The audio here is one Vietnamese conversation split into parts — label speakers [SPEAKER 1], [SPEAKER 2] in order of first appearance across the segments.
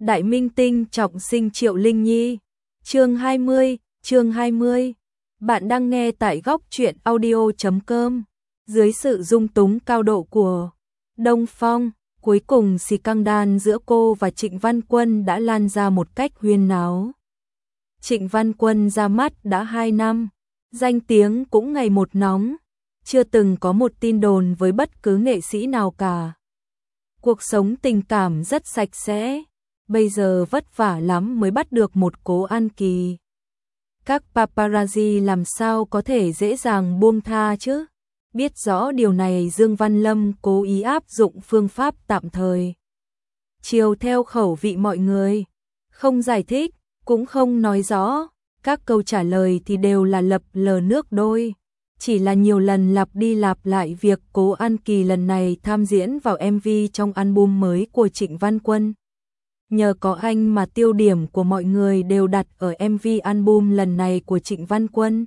[SPEAKER 1] Đại minh tinh trọng sinh Triệu Linh Nhi. Chương 20. Bạn đang nghe tại góc truyện audio.com. Dưới sự dung túng cao độ của Đông Phong, cuối cùng scandal giữa cô và Trịnh Văn Quân đã lan ra một cách huyên náo. Trịnh Văn Quân ra mắt đã 2 năm, danh tiếng cũng ngày một nóng, chưa từng có một tin đồn với bất cứ nghệ sĩ nào cả. Cuộc sống tình cảm rất sạch sẽ, bây giờ vất vả lắm mới bắt được một Cố An Kỳ. Các paparazzi làm sao có thể dễ dàng buông tha chứ? Biết rõ điều này, Dương Văn Lâm cố ý áp dụng phương pháp tạm thời, chiều theo khẩu vị mọi người, không giải thích, cũng không nói rõ, các câu trả lời thì đều là lập lờ nước đôi. Chỉ là nhiều lần lặp đi lặp lại việc Cố An Kỳ lần này tham diễn vào MV trong album mới của Trịnh Văn Quân. Nhờ có anh mà tiêu điểm của mọi người đều đặt ở MV album lần này của Trịnh Văn Quân.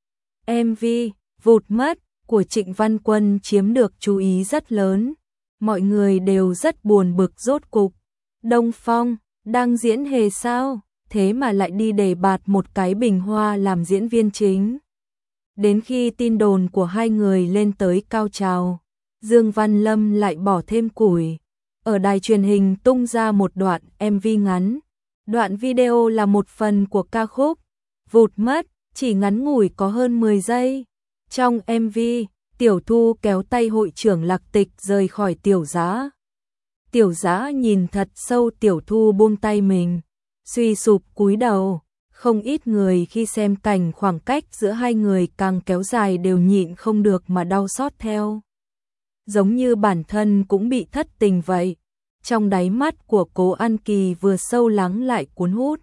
[SPEAKER 1] MV Vụt Mất của Trịnh Văn Quân chiếm được chú ý rất lớn. Mọi người đều rất buồn bực, rốt cục Đông Phong đang diễn hề sao, thế mà lại đi đề bạt một cái bình hoa làm diễn viên chính. Đến khi tin đồn của hai người lên tới cao trào, Dương Văn Lâm lại bỏ thêm củi. Ở đài truyền hình tung ra một đoạn MV ngắn. Đoạn video là một phần của ca khúc Vụt Mất, chỉ ngắn ngủi có hơn 10 giây. Trong MV, Tiểu Thu kéo tay hội trưởng Lạc Tịch rời khỏi Tiểu Dã. Tiểu Dã nhìn thật sâu Tiểu Thu buông tay mình, suy sụp cúi đầu. Không ít người khi xem cảnh khoảng cách giữa hai người càng kéo dài đều nhịn không được mà đau xót theo. Giống như bản thân cũng bị thất tình vậy. Trong đáy mắt của Cố An Kỳ vừa sâu lắng lại cuốn hút,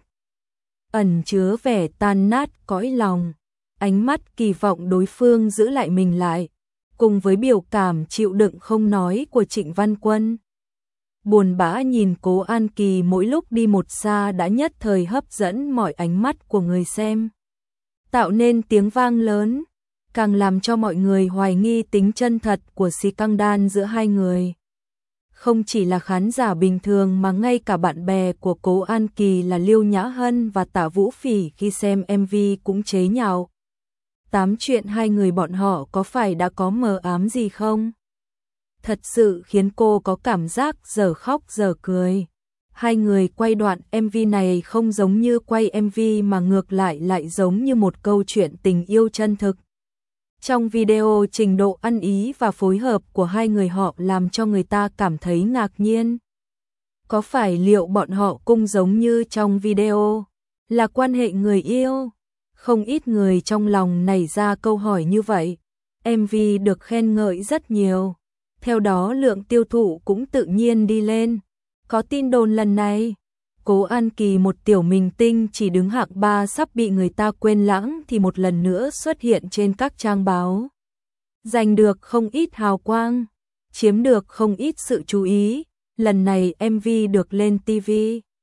[SPEAKER 1] ẩn chứa vẻ tan nát cõi lòng. Ánh mắt kỳ vọng đối phương giữ lại mình lại, cùng với biểu cảm chịu đựng không nói của Trịnh Văn Quân. Buồn bã nhìn Cố An Kỳ mỗi lúc đi một xa đã nhất thời hấp dẫn mọi ánh mắt của người xem, tạo nên tiếng vang lớn, càng làm cho mọi người hoài nghi tính chân thật của scandal giữa hai người. Không chỉ là khán giả bình thường mà ngay cả bạn bè của Cố An Kỳ là Liêu Nhã Hân và Tạ Vũ Phỉ khi xem MV cũng chế nhạo. Tám chuyện hai người bọn họ có phải đã có mờ ám gì không? Thật sự khiến cô có cảm giác giờ khóc giờ cười. Hai người quay đoạn MV này không giống như quay MV mà ngược lại giống như một câu chuyện tình yêu chân thực. Trong video, trình độ ăn ý và phối hợp của hai người họ làm cho người ta cảm thấy ngạc nhiên. Có phải liệu bọn họ cũng giống như trong video, là quan hệ người yêu? Không ít người trong lòng nảy ra câu hỏi như vậy. MV được khen ngợi rất nhiều, theo đó lượng tiêu thụ cũng tự nhiên đi lên. Có tin đồn lần này, Cố An Kỳ, một tiểu minh tinh chỉ đứng hạng 3 sắp bị người ta quên lãng thì một lần nữa xuất hiện trên các trang báo, giành được không ít hào quang, chiếm được không ít sự chú ý. Lần này MV được lên TV,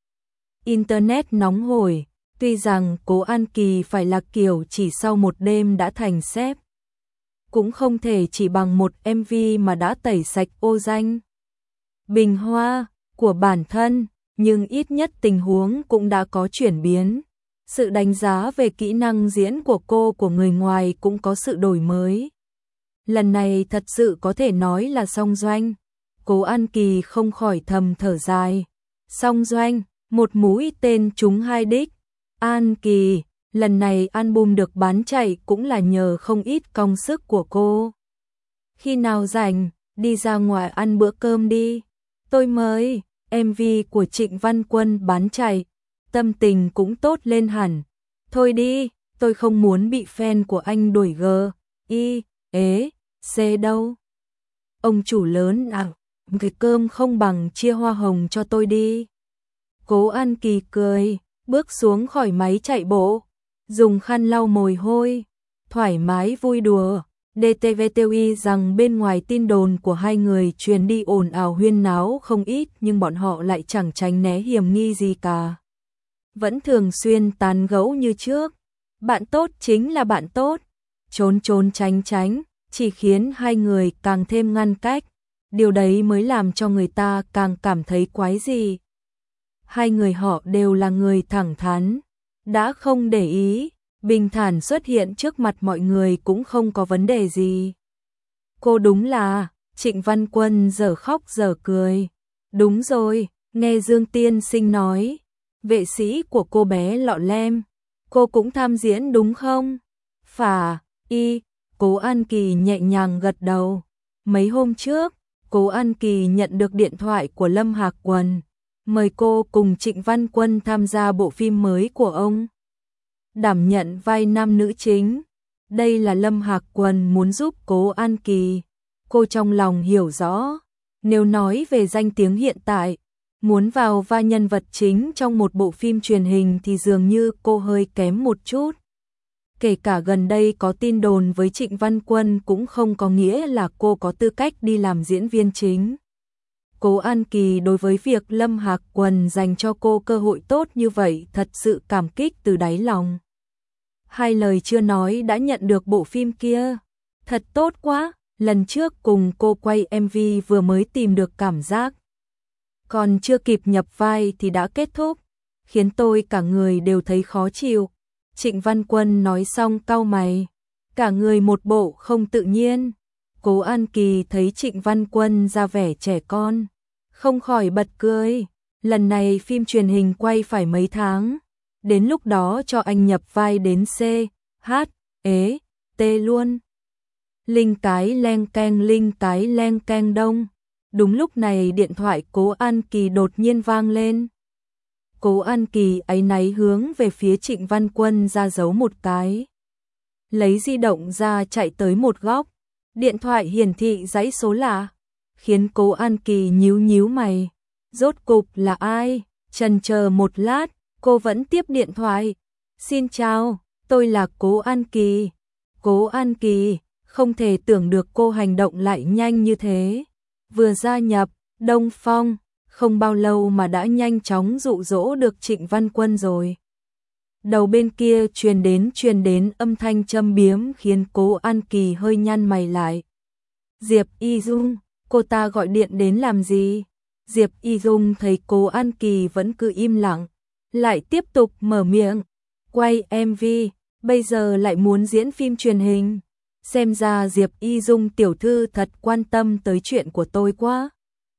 [SPEAKER 1] Internet nóng hổi. Tuy rằng Cố An Kỳ phải là kiểu chỉ sau một đêm đã thành sếp, cũng không thể chỉ bằng một MV mà đã tẩy sạch ô danh bình hoa của bản thân, nhưng ít nhất tình huống cũng đã có chuyển biến. Sự đánh giá về kỹ năng diễn của cô của người ngoài cũng có sự đổi mới. Lần này thật sự có thể nói là song doanh. Cố An Kỳ không khỏi thầm thở dài. Song doanh, một mũi tên trúng hai đích. An Kỳ, lần này album được bán chạy cũng là nhờ không ít công sức của cô. Khi nào rảnh, đi ra ngoài ăn bữa cơm đi. Tôi mời. MV của Trịnh Văn Quân bán chạy, tâm tình cũng tốt lên hẳn. Thôi đi, tôi không muốn bị fan của anh đuổi C đâu. Ông chủ lớn à, cái cơm không bằng chia hoa hồng cho tôi đi. Cố An Kỳ cười, bước xuống khỏi máy chạy bộ, dùng khăn lau mồ hôi, thoải mái vui đùa. DTV rằng bên ngoài tin đồn của hai người truyền đi ồn ào huyên náo không ít, nhưng bọn họ lại chẳng tránh né hiểm nghi gì cả. Vẫn thường xuyên tán gẫu như trước. Bạn tốt chính là bạn tốt, trốn tránh, chỉ khiến hai người càng thêm ngăn cách. Điều đấy mới làm cho người ta càng cảm thấy quái gì. Hai người họ đều là người thẳng thắn, đã không để ý, bình thản xuất hiện trước mặt mọi người cũng không có vấn đề gì. Cô đúng là, Trịnh Văn Quân giờ khóc giờ cười. Đúng rồi, nghe Dương Tiên Sinh nói, vệ sĩ của cô bé Lọ Lem, cô cũng tham diễn đúng không? Cố An Kỳ nhẹ nhàng gật đầu. Mấy hôm trước, Cố An Kỳ nhận được điện thoại của Lâm Hạc Quần, mời cô cùng Trịnh Văn Quân tham gia bộ phim mới của ông, đảm nhận vai nam nữ chính. Đây là Lâm Hạc Quần muốn giúp Cố An Kỳ. Cô trong lòng hiểu rõ, nếu nói về danh tiếng hiện tại, muốn vào vai nhân vật chính trong một bộ phim truyền hình thì dường như cô hơi kém một chút. Kể cả gần đây có tin đồn với Trịnh Văn Quân cũng không có nghĩa là cô có tư cách đi làm diễn viên chính. Cố An Kỳ đối với việc Lâm Hạc Quần dành cho cô cơ hội tốt như vậy thật sự cảm kích từ đáy lòng. Hai lời chưa nói đã nhận được bộ phim kia. Thật tốt quá, lần trước cùng cô quay MV vừa mới tìm được cảm giác. Còn chưa kịp nhập vai thì đã kết thúc, khiến tôi cả người đều thấy khó chịu. Trịnh Văn Quân nói xong cau mày, cả người một bộ không tự nhiên. Cố An Kỳ thấy Trịnh Văn Quân ra vẻ trẻ con, không khỏi bật cười. Lần này phim truyền hình quay phải mấy tháng, đến lúc đó cho anh nhập vai đến C, H, E, T luôn. Linh cái leng keng đông. Đúng lúc này điện thoại Cố An Kỳ đột nhiên vang lên. Cố An Kỳ áy náy hướng về phía Trịnh Văn Quân ra dấu một cái. Lấy di động ra chạy tới một góc. Điện thoại hiển thị dãy số lạ, khiến Cố An Kỳ nhíu nhíu mày. Rốt cục là ai? Chần chờ một lát, cô vẫn tiếp điện thoại. Xin chào, tôi là Cố An Kỳ. Cố An Kỳ, không thể tưởng được cô hành động lại nhanh như thế. Vừa gia nhập Đông Phong, không bao lâu mà đã nhanh chóng dụ dỗ được Trịnh Văn Quân rồi. Đầu bên kia truyền đến âm thanh châm biếm khiến Cố An Kỳ hơi nhăn mày lại. Diệp Y Dung, cô ta gọi điện đến làm gì? Diệp Y Dung thấy Cố An Kỳ vẫn cứ im lặng, lại tiếp tục mở miệng. Quay MV, bây giờ lại muốn diễn phim truyền hình. Xem ra Diệp Y Dung tiểu thư thật quan tâm tới chuyện của tôi quá.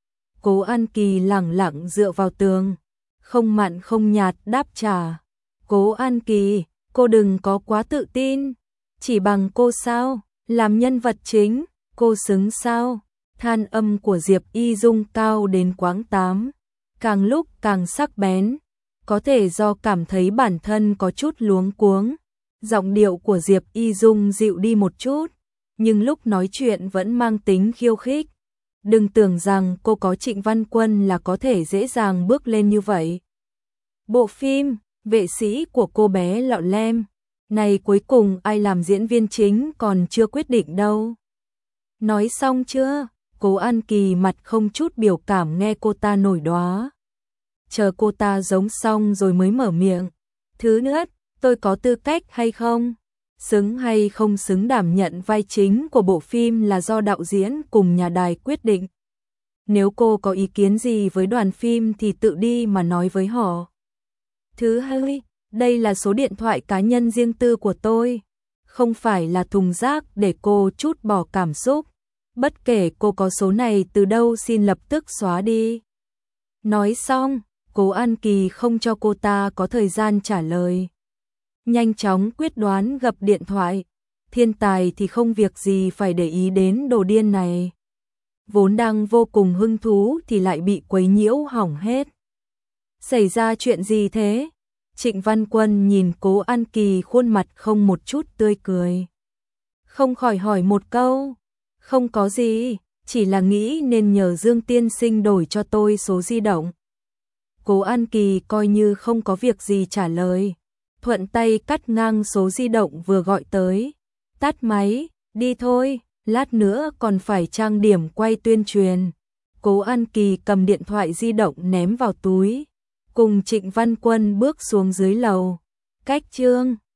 [SPEAKER 1] Cố An Kỳ lẳng lặng dựa vào tường, không mặn không nhạt đáp trả. Cố An Kỳ, cô đừng có quá tự tin. Chỉ bằng cô sao? Làm nhân vật chính, cô xứng sao? Than âm của Diệp Y Dung cao đến quãng 8, càng lúc càng sắc bén. Có thể do cảm thấy bản thân có chút luống cuống. Giọng điệu của Diệp Y Dung dịu đi một chút, nhưng lúc nói chuyện vẫn mang tính khiêu khích. Đừng tưởng rằng cô có Trịnh Văn Quân là có thể dễ dàng bước lên như vậy. Bộ phim Vệ sĩ của cô bé Lọ Lem này cuối cùng ai làm diễn viên chính còn chưa quyết định đâu. Nói xong chưa? Cố An Kỳ mặt không chút biểu cảm nghe cô ta nổi đoá. Chờ cô ta giống xong rồi mới mở miệng. Thứ nhất, tôi có tư cách hay không? Xứng hay không xứng đảm nhận vai chính của bộ phim là do đạo diễn cùng nhà đài quyết định. Nếu cô có ý kiến gì với đoàn phim thì tự đi mà nói với họ. Thứ hai, đây là số điện thoại cá nhân riêng tư của tôi, không phải là thùng rác để cô trút bỏ cảm xúc. Bất kể cô có số này từ đâu xin lập tức xóa đi. Nói xong, Cố An Kỳ không cho cô ta có thời gian trả lời. Nhanh chóng quyết đoán gập điện thoại. Thiên tài thì không việc gì phải để ý đến đồ điên này. Vốn đang vô cùng hứng thú thì lại bị quấy nhiễu hỏng hết. Xảy ra chuyện gì thế? Trịnh Văn Quân nhìn Cố An Kỳ khuôn mặt không một chút tươi cười. Không khỏi hỏi một câu. Không có gì, chỉ là nghĩ nên nhờ Dương Tiên Sinh đổi cho tôi số di động. Cố An Kỳ coi như không có việc gì trả lời. Thuận tay cắt ngang số di động vừa gọi tới. Tắt máy, đi thôi, lát nữa còn phải trang điểm quay tuyên truyền. Cố An Kỳ cầm điện thoại di động ném vào túi, cùng Trịnh Văn Quân bước xuống dưới lầu. Cách chương